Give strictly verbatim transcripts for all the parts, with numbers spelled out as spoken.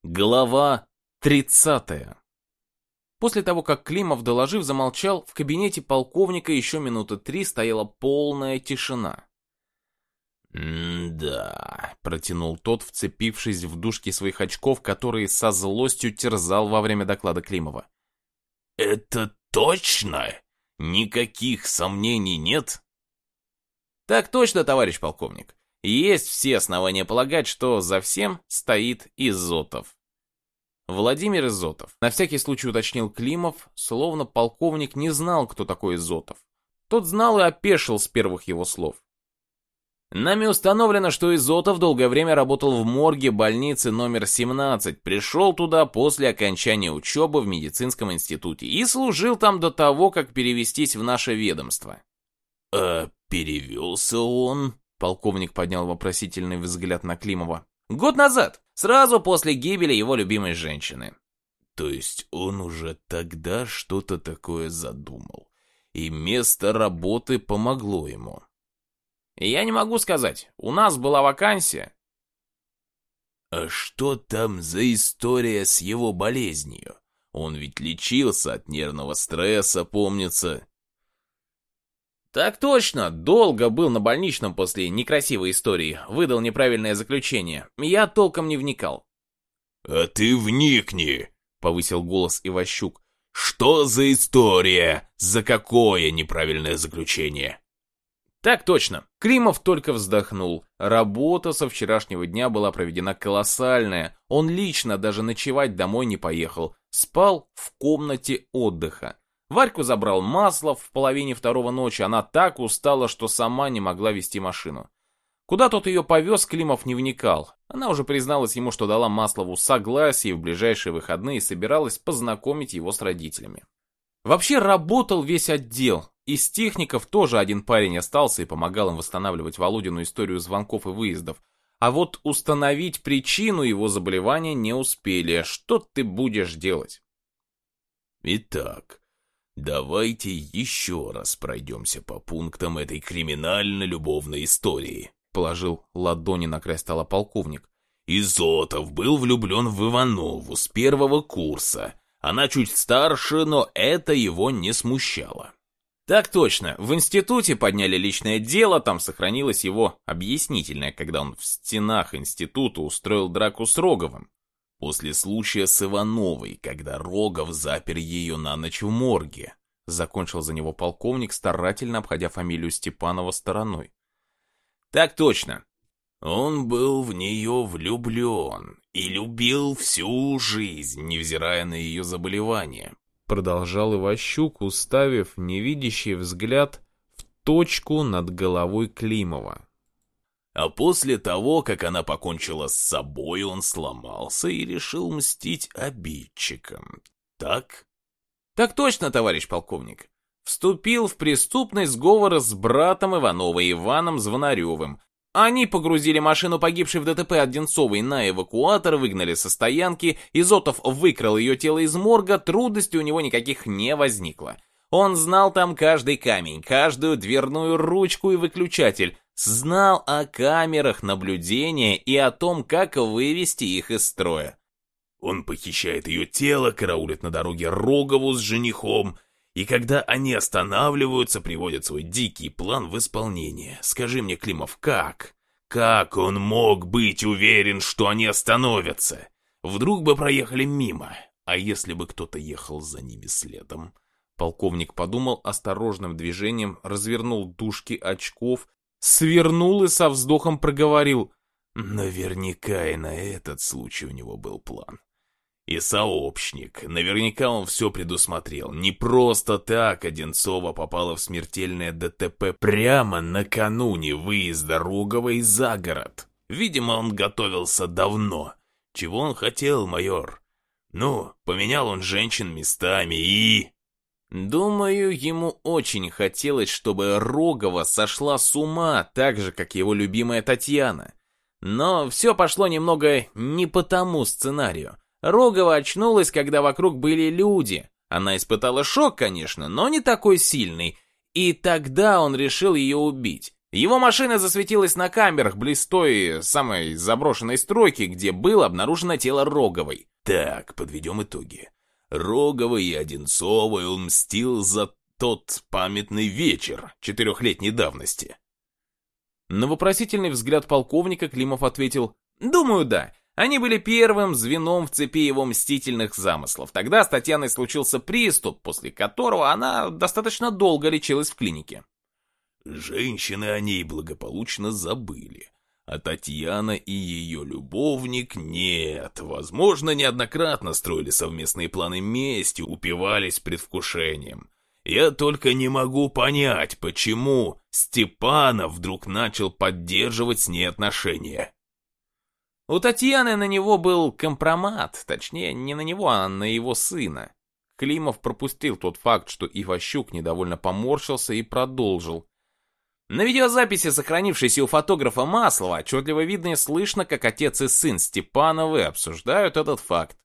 Глава тридцатая. После того, как Климов, доложив, замолчал, в кабинете полковника еще минуты три стояла полная тишина. «М-да», — протянул тот, вцепившись в дужки своих очков, которые со злостью терзал во время доклада Климова. «Это точно? Никаких сомнений нет?» «Так точно, товарищ полковник. Есть все основания полагать, что за всем стоит Изотов». Владимир Изотов. На всякий случай уточнил Климов, словно полковник не знал, кто такой Изотов. Тот знал и опешил с первых его слов. Нами установлено, что Изотов долгое время работал в морге больницы номер семнадцать, пришел туда после окончания учебы в медицинском институте и служил там до того, как перевестись в наше ведомство. «А перевелся он?» Полковник поднял вопросительный взгляд на Климова. «Год назад, сразу после гибели его любимой женщины». «То есть он уже тогда что-то такое задумал, и место работы помогло ему?» «Я не могу сказать. У нас была вакансия». «А что там за история с его болезнью? Он ведь лечился от нервного стресса, помнится». «Так точно, долго был на больничном после некрасивой истории, выдал неправильное заключение. Я толком не вникал». «А ты вникни», — повысил голос Иващук. «Что за история? За какое неправильное заключение?» «Так точно». Климов только вздохнул. Работа со вчерашнего дня была проведена колоссальная. Он лично даже ночевать домой не поехал. Спал в комнате отдыха. Варьку забрал Маслов в половине второго ночи. Она так устала, что сама не могла вести машину. Куда тот ее повез, Климов не вникал. Она уже призналась ему, что дала Маслову согласие в ближайшие выходные и собиралась познакомить его с родителями. Вообще работал весь отдел. Из техников тоже один парень остался и помогал им восстанавливать Володину историю звонков и выездов. А вот установить причину его заболевания не успели. Что ты будешь делать? Итак, давайте еще раз пройдемся по пунктам этой криминально-любовной истории, положил ладони на край стола полковник. Изотов был влюблен в Иванову с первого курса. Она чуть старше, но это его не смущало. Так точно, в институте подняли личное дело, там сохранилось его объяснительное, когда он в стенах института устроил драку с Роговым. После случая с Ивановой, когда Рогов запер ее на ночь в морге, закончил за него полковник, старательно обходя фамилию Степанова стороной. Так точно. Он был в нее влюблен и любил всю жизнь, невзирая на ее заболевание. Продолжал Иващук, уставив невидящий взгляд в точку над головой Климова. А после того, как она покончила с собой, он сломался и решил мстить обидчикам. Так? Так точно, товарищ полковник. Вступил в преступный сговор с братом Ивановой Иваном Звонаревым. Они погрузили машину погибшей в ДТП Одинцовой на эвакуатор, выгнали со стоянки, Изотов выкрал ее тело из морга, трудностей у него никаких не возникло. Он знал там каждый камень, каждую дверную ручку и выключатель, знал о камерах наблюдения и о том, как вывести их из строя. Он похищает ее тело, караулит на дороге Рогову с женихом, и когда они останавливаются, приводят свой дикий план в исполнение. Скажи мне, Климов, как? Как он мог быть уверен, что они остановятся? Вдруг бы проехали мимо, а если бы кто-то ехал за ними следом? Полковник подумал осторожным движением, развернул дужки очков, свернул и со вздохом проговорил. Наверняка и на этот случай у него был план. И сообщник. Наверняка он все предусмотрел. Не просто так Одинцова попала в смертельное ДТП прямо накануне выезда Роговой за город. Видимо, он готовился давно. Чего он хотел, майор? Ну, поменял он женщин местами и... Думаю, ему очень хотелось, чтобы Рогова сошла с ума, так же, как его любимая Татьяна. Но все пошло немного не по тому сценарию. Рогова очнулась, когда вокруг были люди. Она испытала шок, конечно, но не такой сильный. И тогда он решил ее убить. Его машина засветилась на камерах близ той самой заброшенной стройки, где было обнаружено тело Роговой. Так, подведем итоги. Роговой и Одинцовой он мстил за тот памятный вечер четырехлетней давности. На вопросительный взгляд полковника Климов ответил: «Думаю, да. Они были первым звеном в цепи его мстительных замыслов. Тогда с Татьяной случился приступ, после которого она достаточно долго лечилась в клинике». Женщины о ней благополучно забыли. А Татьяна и ее любовник нет. Возможно, неоднократно строили совместные планы мести, упивались предвкушением. Я только не могу понять, почему Степанов вдруг начал поддерживать с ней отношения. У Татьяны на него был компромат, точнее, не на него, а на его сына. Климов пропустил тот факт, что Иващук недовольно поморщился и продолжил. На видеозаписи, сохранившейся у фотографа Маслова, отчетливо видно и слышно, как отец и сын Степановы обсуждают этот факт.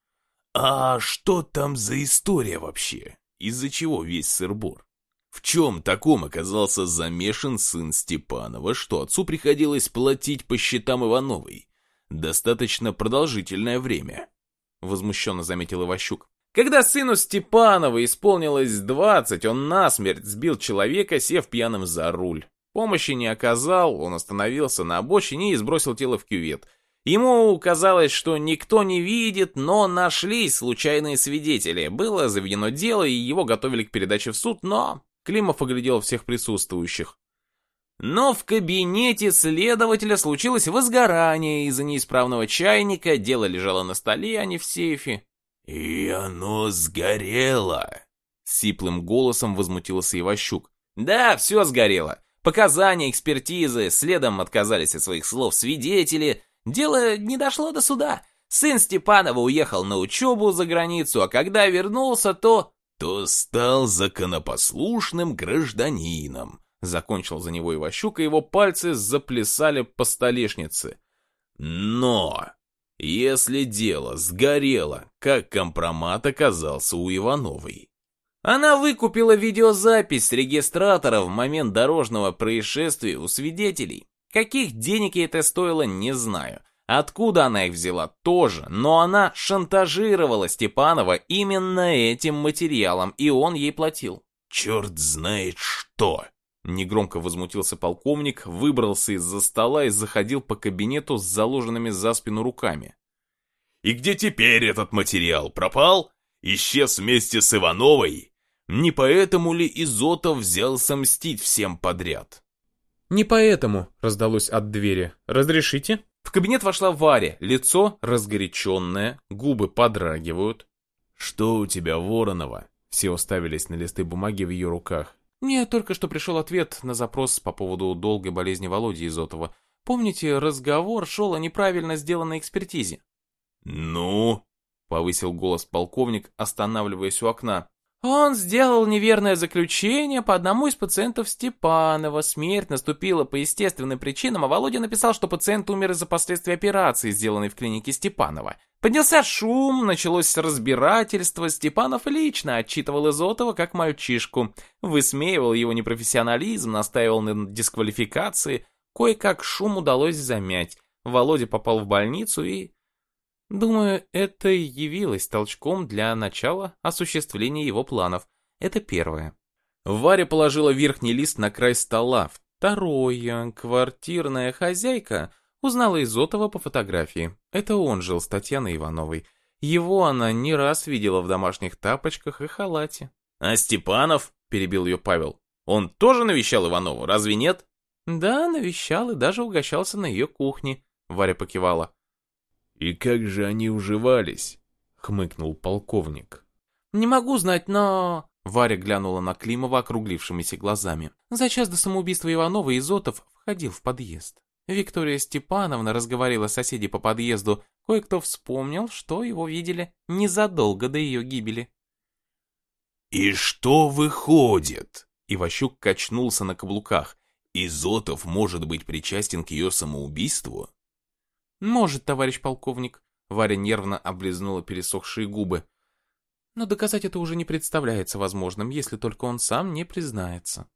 А что там за история вообще? Из-за чего весь сыр-бор? В чем таком оказался замешан сын Степанова, что отцу приходилось платить по счетам Ивановой? Достаточно продолжительное время, возмущенно заметил Иващук. Когда сыну Степанова исполнилось двадцать, он насмерть сбил человека, сев пьяным за руль. Помощи не оказал, он остановился на обочине и сбросил тело в кювет. Ему казалось, что никто не видит, но нашлись случайные свидетели. Было заведено дело, и его готовили к передаче в суд, но Климов оглядел всех присутствующих. Но в кабинете следователя случилось возгорание из-за неисправного чайника, дело лежало на столе, а не в сейфе. «И оно сгорело!» — сиплым голосом возмутился Иващук. «Да, все сгорело. Показания, экспертизы, следом отказались от своих слов свидетели. Дело не дошло до суда. Сын Степанова уехал на учебу за границу, а когда вернулся, то...» «То стал законопослушным гражданином», — закончил за него Иващук, и его пальцы заплясали по столешнице. «Но... если дело сгорело, как компромат оказался у Ивановой?» Она выкупила видеозапись с регистратора в момент дорожного происшествия у свидетелей. Каких денег ей это стоило, не знаю. Откуда она их взяла, тоже, но она шантажировала Степанова именно этим материалом, и он ей платил. «Черт знает что!» Негромко возмутился полковник, выбрался из-за стола и заходил по кабинету с заложенными за спину руками. «И где теперь этот материал? Пропал? Исчез вместе с Ивановой? Не поэтому ли Изотов взялся мстить всем подряд?» «Не поэтому», — раздалось от двери. «Разрешите?» В кабинет вошла Варя, лицо разгоряченное, губы подрагивают. «Что у тебя, Воронова?» Все уставились на листы бумаги в ее руках. Мне только что пришел ответ на запрос по поводу долгой болезни Володи Изотова. Помните, разговор шел о неправильно сделанной экспертизе? «Ну?» — повысил голос полковник, останавливаясь у окна. Он сделал неверное заключение по одному из пациентов Степанова. Смерть наступила по естественным причинам, а Володя написал, что пациент умер из-за последствий операции, сделанной в клинике Степанова. Поднялся шум, началось разбирательство. Степанов лично отчитывал Изотова как мальчишку, высмеивал его непрофессионализм, настаивал на дисквалификации. Кое-как шум удалось замять. Володя попал в больницу и... Думаю, это явилось толчком для начала осуществления его планов. Это первое. Варя положила верхний лист на край стола. Второе. Квартирная хозяйка узнала Изотова по фотографии. Это он жил с Татьяной Ивановой. Его она не раз видела в домашних тапочках и халате. «А Степанов?» – перебил ее Павел. «Он тоже навещал Иванову, разве нет?» «Да, навещал и даже угощался на ее кухне», – Варя покивала. «И как же они уживались?» — хмыкнул полковник. «Не могу знать, но...» Варя глянула на Климова округлившимися глазами. За час до самоубийства Иванова Изотов входил в подъезд. Виктория Степановна разговорила с соседей по подъезду. Кое-кто вспомнил, что его видели незадолго до ее гибели. «И что выходит?» Иващук качнулся на каблуках. «Изотов может быть причастен к ее самоубийству?» «Может, товарищ полковник», — Варя нервно облизнула пересохшие губы. «Но доказать это уже не представляется возможным, если только он сам не признается».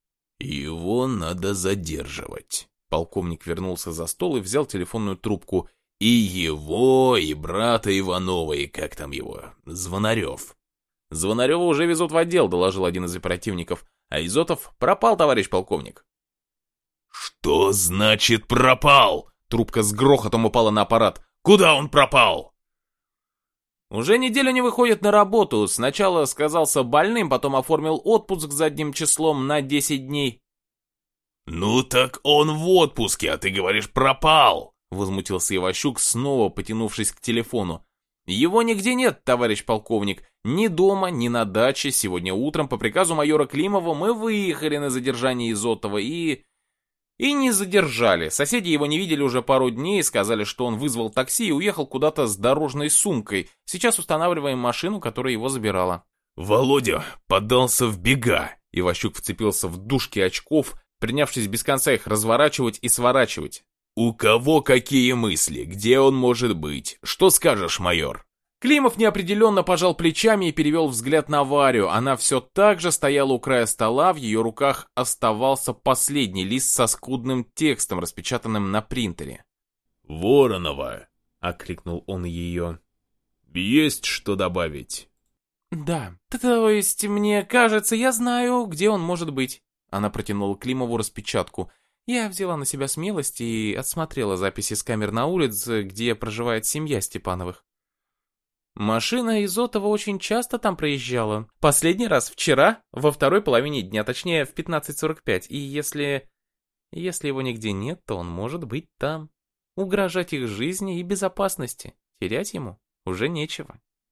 Его надо задерживать. Полковник вернулся за стол и взял телефонную трубку. И его, и брата Иванова, и как там его, Звонарев. Звонарева уже везут в отдел, доложил один из оперативников. А Изотов пропал, товарищ полковник. Что значит пропал? Трубка с грохотом упала на аппарат. Куда он пропал? Уже неделю не выходит на работу. Сначала сказался больным, потом оформил отпуск задним числом на десять дней. Ну так он в отпуске, а ты говоришь пропал. Возмутился Иващук, снова потянувшись к телефону. Его нигде нет, товарищ полковник. Ни дома, ни на даче. Сегодня утром по приказу майора Климова мы выехали на задержание Изотова и... И не задержали. Соседи его не видели уже пару дней, сказали, что он вызвал такси и уехал куда-то с дорожной сумкой. Сейчас устанавливаем машину, которая его забирала. Володя подался в бега. Иващук вцепился в дужки очков, принявшись без конца их разворачивать и сворачивать. У кого какие мысли? Где он может быть? Что скажешь, майор? Климов неопределенно пожал плечами и перевел взгляд на Варю. Она все так же стояла у края стола, в ее руках оставался последний лист со скудным текстом, распечатанным на принтере. «Воронова!» — окликнул он ее. «Есть что добавить?» «Да, то есть, мне кажется, я знаю, где он может быть». Она протянула Климову распечатку. Я взяла на себя смелость и отсмотрела записи с камер на улице, где проживает семья Степановых. Машина Изотова очень часто там проезжала. Последний раз вчера, во второй половине дня, точнее в пятнадцать сорок пять. И если... Если его нигде нет, то он может быть там. Угрожать их жизни и безопасности. Терять ему уже нечего.